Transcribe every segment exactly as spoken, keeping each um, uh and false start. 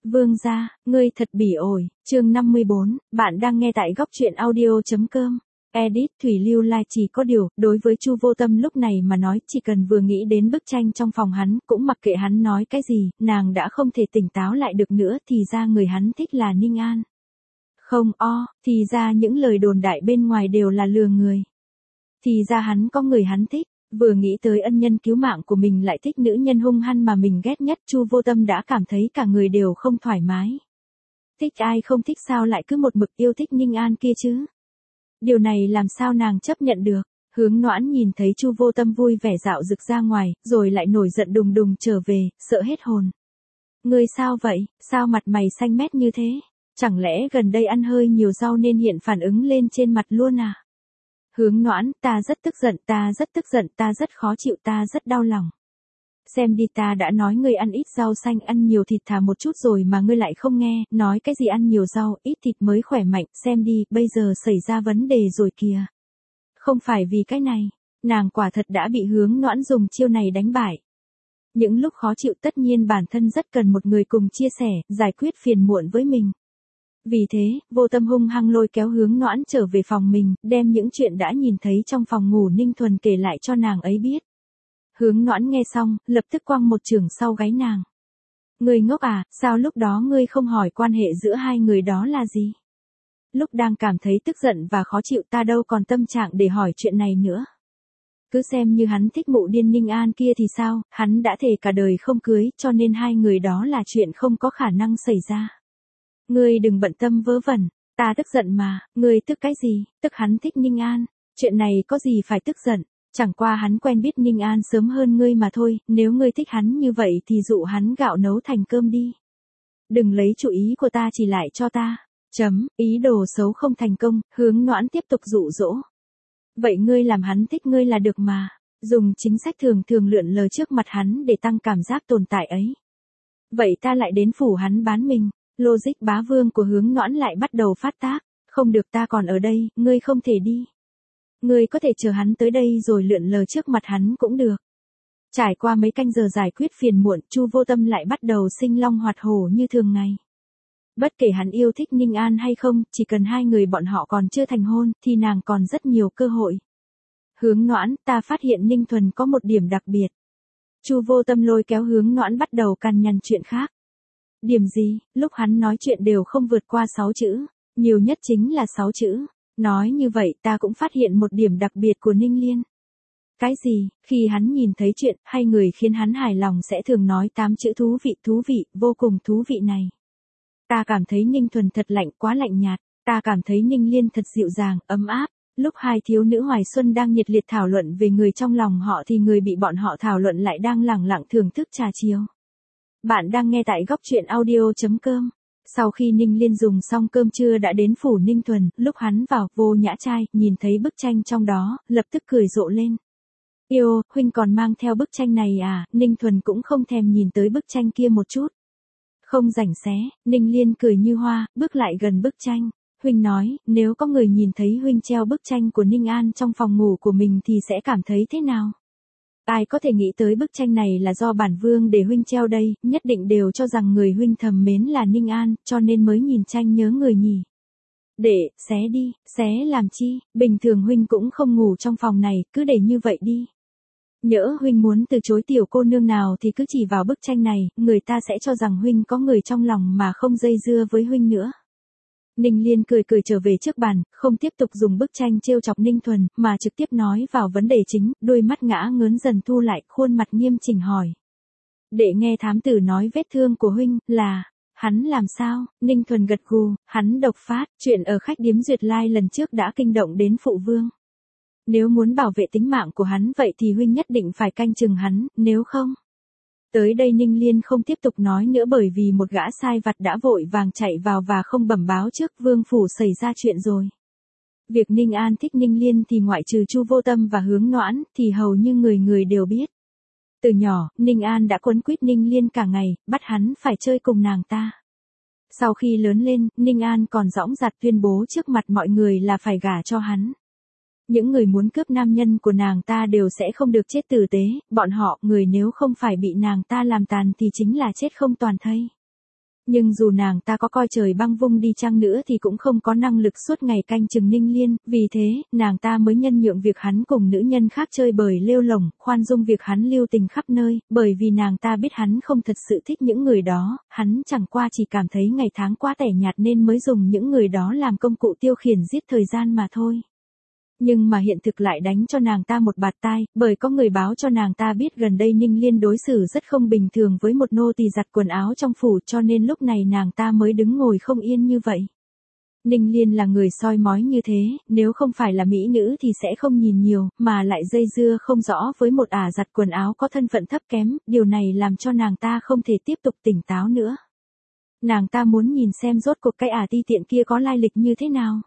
Vương gia, ngươi thật bỉ ổi, chương năm mươi bốn, bạn đang nghe tại góc truyện audio.com. Edit Thủy Lưu Lai chỉ có điều, đối với Chu Vô Tâm lúc này mà nói, chỉ cần vừa nghĩ đến bức tranh trong phòng hắn, cũng mặc kệ hắn nói cái gì, nàng đã không thể tỉnh táo lại được nữa, thì ra người hắn thích là Ninh An. Không o, thì ra những lời đồn đại bên ngoài đều là lừa người. Thì ra hắn có người hắn thích. Vừa nghĩ tới ân nhân cứu mạng của mình lại thích nữ nhân hung hăng mà mình ghét nhất, Chu Vô Tâm đã cảm thấy cả người đều không thoải mái. Thích ai không thích sao lại cứ một mực yêu thích Ninh An kia chứ? Điều này làm sao nàng chấp nhận được? Hướng Noãn nhìn thấy Chu Vô Tâm vui vẻ dạo rực ra ngoài, rồi lại nổi giận đùng đùng trở về, sợ hết hồn. Ngươi sao vậy? Sao mặt mày xanh mét như thế? Chẳng lẽ gần đây ăn hơi nhiều rau nên hiện phản ứng lên trên mặt luôn à? Hướng Noãn, ta rất tức giận, ta rất tức giận, ta rất khó chịu, ta rất đau lòng. Xem đi, ta đã nói ngươi ăn ít rau xanh, ăn nhiều thịt thà một chút rồi mà ngươi lại không nghe, nói cái gì ăn nhiều rau, ít thịt mới khỏe mạnh, xem đi, bây giờ xảy ra vấn đề rồi kìa. Không phải vì cái này, nàng quả thật đã bị Hướng Noãn dùng chiêu này đánh bại. Những lúc khó chịu tất nhiên bản thân rất cần một người cùng chia sẻ, giải quyết phiền muộn với mình. Vì thế, Vô Tâm hung hăng lôi kéo Hướng Noãn trở về phòng mình, đem những chuyện đã nhìn thấy trong phòng ngủ Ninh Thuần kể lại cho nàng ấy biết. Hướng Noãn nghe xong, lập tức quăng một chưởng sau gáy nàng. Ngươi ngốc à, sao lúc đó ngươi không hỏi quan hệ giữa hai người đó là gì? Lúc đang cảm thấy tức giận và khó chịu ta đâu còn tâm trạng để hỏi chuyện này nữa. Cứ xem như hắn thích mụ điên Ninh An kia thì sao, hắn đã thề cả đời không cưới, cho nên hai người đó là chuyện không có khả năng xảy ra. Ngươi đừng bận tâm vớ vẩn, ta tức giận mà, ngươi tức cái gì, tức hắn thích Ninh An, chuyện này có gì phải tức giận, chẳng qua hắn quen biết Ninh An sớm hơn ngươi mà thôi, nếu ngươi thích hắn như vậy thì dụ hắn gạo nấu thành cơm đi. Đừng lấy chủ ý của ta chỉ lại cho ta, chấm, ý đồ xấu không thành công, Hướng Noãn tiếp tục dụ dỗ. Vậy ngươi làm hắn thích ngươi là được mà, dùng chính sách thường thường lượn lờ trước mặt hắn để tăng cảm giác tồn tại ấy. Vậy ta lại đến phủ hắn bán mình. Logic bá vương của Hướng Noãn lại bắt đầu phát tác, không được, ta còn ở đây, ngươi không thể đi. Ngươi có thể chờ hắn tới đây rồi lượn lờ trước mặt hắn cũng được. Trải qua mấy canh giờ giải quyết phiền muộn, Chu Vô Tâm lại bắt đầu sinh long hoạt hổ như thường ngày. Bất kể hắn yêu thích Ninh An hay không, chỉ cần hai người bọn họ còn chưa thành hôn, thì nàng còn rất nhiều cơ hội. Hướng Noãn, ta phát hiện Ninh Thuần có một điểm đặc biệt. Chu Vô Tâm lôi kéo Hướng Noãn bắt đầu cằn nhằn chuyện khác. Điểm gì, lúc hắn nói chuyện đều không vượt qua sáu chữ, nhiều nhất chính là sáu chữ. Nói như vậy ta cũng phát hiện một điểm đặc biệt của Ninh Liên. Cái gì, khi hắn nhìn thấy chuyện hay người khiến hắn hài lòng sẽ thường nói tám chữ thú vị thú vị, vô cùng thú vị này. Ta cảm thấy Ninh Thuần thật lạnh, quá lạnh nhạt, ta cảm thấy Ninh Liên thật dịu dàng, ấm áp. Lúc hai thiếu nữ Hoài Xuân đang nhiệt liệt thảo luận về người trong lòng họ thì người bị bọn họ thảo luận lại đang lẳng lặng thưởng thức trà chiều. Bạn đang nghe tại góc truyện audio.com. Sau khi Ninh Liên dùng xong cơm trưa đã đến phủ Ninh Thuần, lúc hắn vào, Vô Nhã trai, nhìn thấy bức tranh trong đó, lập tức cười rộ lên. Yêu, huynh còn mang theo bức tranh này à, Ninh Thuần cũng không thèm nhìn tới bức tranh kia một chút. Không rảnh xé, Ninh Liên cười như hoa, bước lại gần bức tranh. Huynh nói, nếu có người nhìn thấy huynh treo bức tranh của Ninh An trong phòng ngủ của mình thì sẽ cảm thấy thế nào? Ai có thể nghĩ tới bức tranh này là do bản vương để huynh treo đây, nhất định đều cho rằng người huynh thầm mến là Ninh An, cho nên mới nhìn tranh nhớ người nhỉ. Để, xé đi, xé làm chi, bình thường huynh cũng không ngủ trong phòng này, cứ để như vậy đi. Nhỡ huynh muốn từ chối tiểu cô nương nào thì cứ chỉ vào bức tranh này, người ta sẽ cho rằng huynh có người trong lòng mà không dây dưa với huynh nữa. Ninh Liên cười cười trở về trước bàn, không tiếp tục dùng bức tranh trêu chọc Ninh Thuần, mà trực tiếp nói vào vấn đề chính, đôi mắt ngã ngớn dần thu lại, khuôn mặt nghiêm chỉnh hỏi. Để nghe thám tử nói vết thương của huynh, là, hắn làm sao? Ninh Thuần gật gù, hắn độc phát, chuyện ở khách điếm Duyệt Lai lần trước đã kinh động đến phụ vương. Nếu muốn bảo vệ tính mạng của hắn vậy thì huynh nhất định phải canh chừng hắn, nếu không. Tới đây Ninh Liên không tiếp tục nói nữa bởi vì một gã sai vặt đã vội vàng chạy vào và không bẩm báo trước vương phủ xảy ra chuyện rồi. Việc Ninh An thích Ninh Liên thì ngoại trừ Chu Vô Tâm và Hướng Noãn thì hầu như người người đều biết. Từ nhỏ, Ninh An đã quấn quýt Ninh Liên cả ngày, bắt hắn phải chơi cùng nàng ta. Sau khi lớn lên, Ninh An còn dõng dạc tuyên bố trước mặt mọi người là phải gả cho hắn. Những người muốn cướp nam nhân của nàng ta đều sẽ không được chết tử tế, bọn họ, người nếu không phải bị nàng ta làm tàn thì chính là chết không toàn thây. Nhưng dù nàng ta có coi trời băng vung đi chăng nữa thì cũng không có năng lực suốt ngày canh chừng Ninh Liên, vì thế, nàng ta mới nhân nhượng việc hắn cùng nữ nhân khác chơi bời lêu lổng, khoan dung việc hắn lưu tình khắp nơi, bởi vì nàng ta biết hắn không thật sự thích những người đó, hắn chẳng qua chỉ cảm thấy ngày tháng quá tẻ nhạt nên mới dùng những người đó làm công cụ tiêu khiển giết thời gian mà thôi. Nhưng mà hiện thực lại đánh cho nàng ta một bạt tai, bởi có người báo cho nàng ta biết gần đây Ninh Liên đối xử rất không bình thường với một nô tỳ giặt quần áo trong phủ, cho nên lúc này nàng ta mới đứng ngồi không yên như vậy. Ninh Liên là người soi mói như thế, nếu không phải là mỹ nữ thì sẽ không nhìn nhiều, mà lại dây dưa không rõ với một ả giặt quần áo có thân phận thấp kém, điều này làm cho nàng ta không thể tiếp tục tỉnh táo nữa. Nàng ta muốn nhìn xem rốt cuộc cái ả ti tiện kia có lai lịch như thế nào.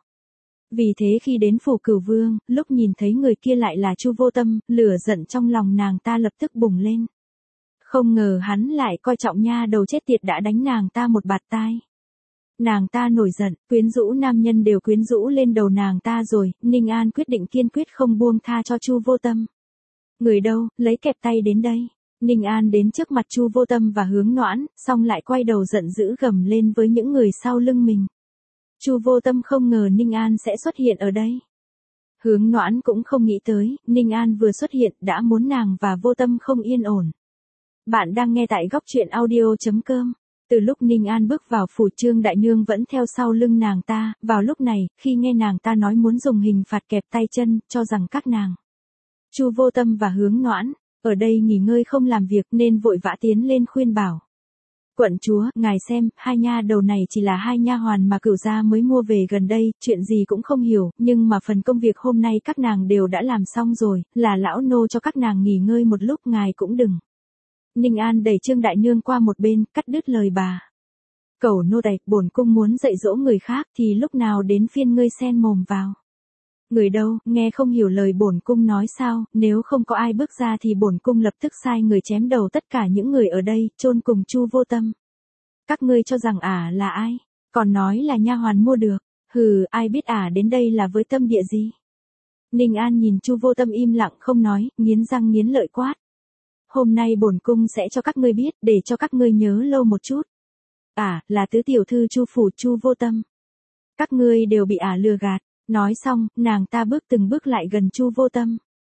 Vì thế khi đến phủ Cửu Vương, lúc nhìn thấy người kia lại là Chu Vô Tâm, lửa giận trong lòng nàng ta lập tức bùng lên. Không ngờ hắn lại coi trọng nha đầu chết tiệt đã đánh nàng ta một bạt tai. Nàng ta nổi giận, quyến rũ nam nhân đều quyến rũ lên đầu nàng ta rồi, Ninh An quyết định kiên quyết không buông tha cho Chu Vô Tâm. Người đâu, lấy kẹp tay đến đây. Ninh An đến trước mặt Chu Vô Tâm và Hướng Noãn, xong lại quay đầu giận dữ gầm lên với những người sau lưng mình. Chu Vô Tâm không ngờ Ninh An sẽ xuất hiện ở đây. Hướng Noãn cũng không nghĩ tới, Ninh An vừa xuất hiện đã muốn nàng và Vô Tâm không yên ổn. Bạn đang nghe tại góc truyện audio chấm com. Từ lúc Ninh An bước vào phủ, Trương Đại Nương vẫn theo sau lưng nàng ta, vào lúc này, khi nghe nàng ta nói muốn dùng hình phạt kẹp tay chân, cho rằng các nàng Chu Vô Tâm và Hướng Noãn ở đây nghỉ ngơi không làm việc nên vội vã tiến lên khuyên bảo. Quận chúa, ngài xem, hai nha đầu này chỉ là hai nha hoàn mà Cửu gia mới mua về gần đây, chuyện gì cũng không hiểu, nhưng mà phần công việc hôm nay các nàng đều đã làm xong rồi, là lão nô cho các nàng nghỉ ngơi một lúc, ngài cũng đừng. Ninh An đẩy Trương Đại Nương qua một bên, cắt đứt lời bà. Cẩu nô tạch, bổn cung muốn dạy dỗ người khác thì lúc nào đến phiên ngươi xen mồm vào. Người đâu, nghe không hiểu lời bổn cung nói sao, nếu không có ai bước ra thì bổn cung lập tức sai người chém đầu tất cả những người ở đây, chôn cùng Chu Vô Tâm. Các ngươi cho rằng ả là ai? Còn nói là nha hoàn mua được. Hừ, ai biết ả đến đây là với tâm địa gì? Ninh An nhìn Chu Vô Tâm im lặng không nói, nghiến răng nghiến lợi quát. Hôm nay bổn cung sẽ cho các ngươi biết, để cho các ngươi nhớ lâu một chút. Ả, là tứ tiểu thư Chu phủ Chu Vô Tâm. Các ngươi đều bị ả lừa gạt. Nói xong, nàng ta bước từng bước lại gần Chu Vô Tâm.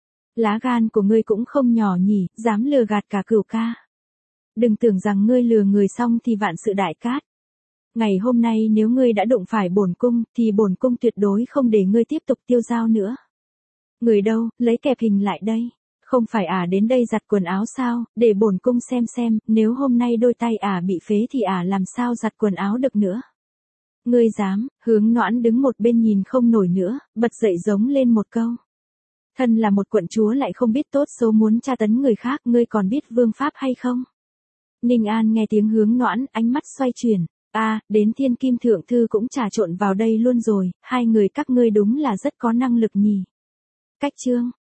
Lá gan của ngươi cũng không nhỏ nhỉ, dám lừa gạt cả Cửu ca. Đừng tưởng rằng ngươi lừa người xong thì vạn sự đại cát. Ngày hôm nay nếu ngươi đã đụng phải bổn cung, thì bổn cung tuyệt đối không để ngươi tiếp tục tiêu dao nữa. Người đâu, lấy kẹp hình lại đây. Không phải ả đến đây giặt quần áo sao, để bổn cung xem xem, nếu hôm nay đôi tay ả bị phế thì ả làm sao giặt quần áo được nữa. Ngươi dám, Hướng Noãn đứng một bên nhìn không nổi nữa, bật dậy giống lên một câu. Thân là một quận chúa lại không biết tốt xấu muốn tra tấn người khác, ngươi còn biết vương pháp hay không? Ninh An nghe tiếng Hướng Noãn, ánh mắt xoay chuyển. A, à, đến Thiên Kim Thượng Thư cũng trà trộn vào đây luôn rồi, hai người các ngươi đúng là rất có năng lực nhỉ. Cách chương.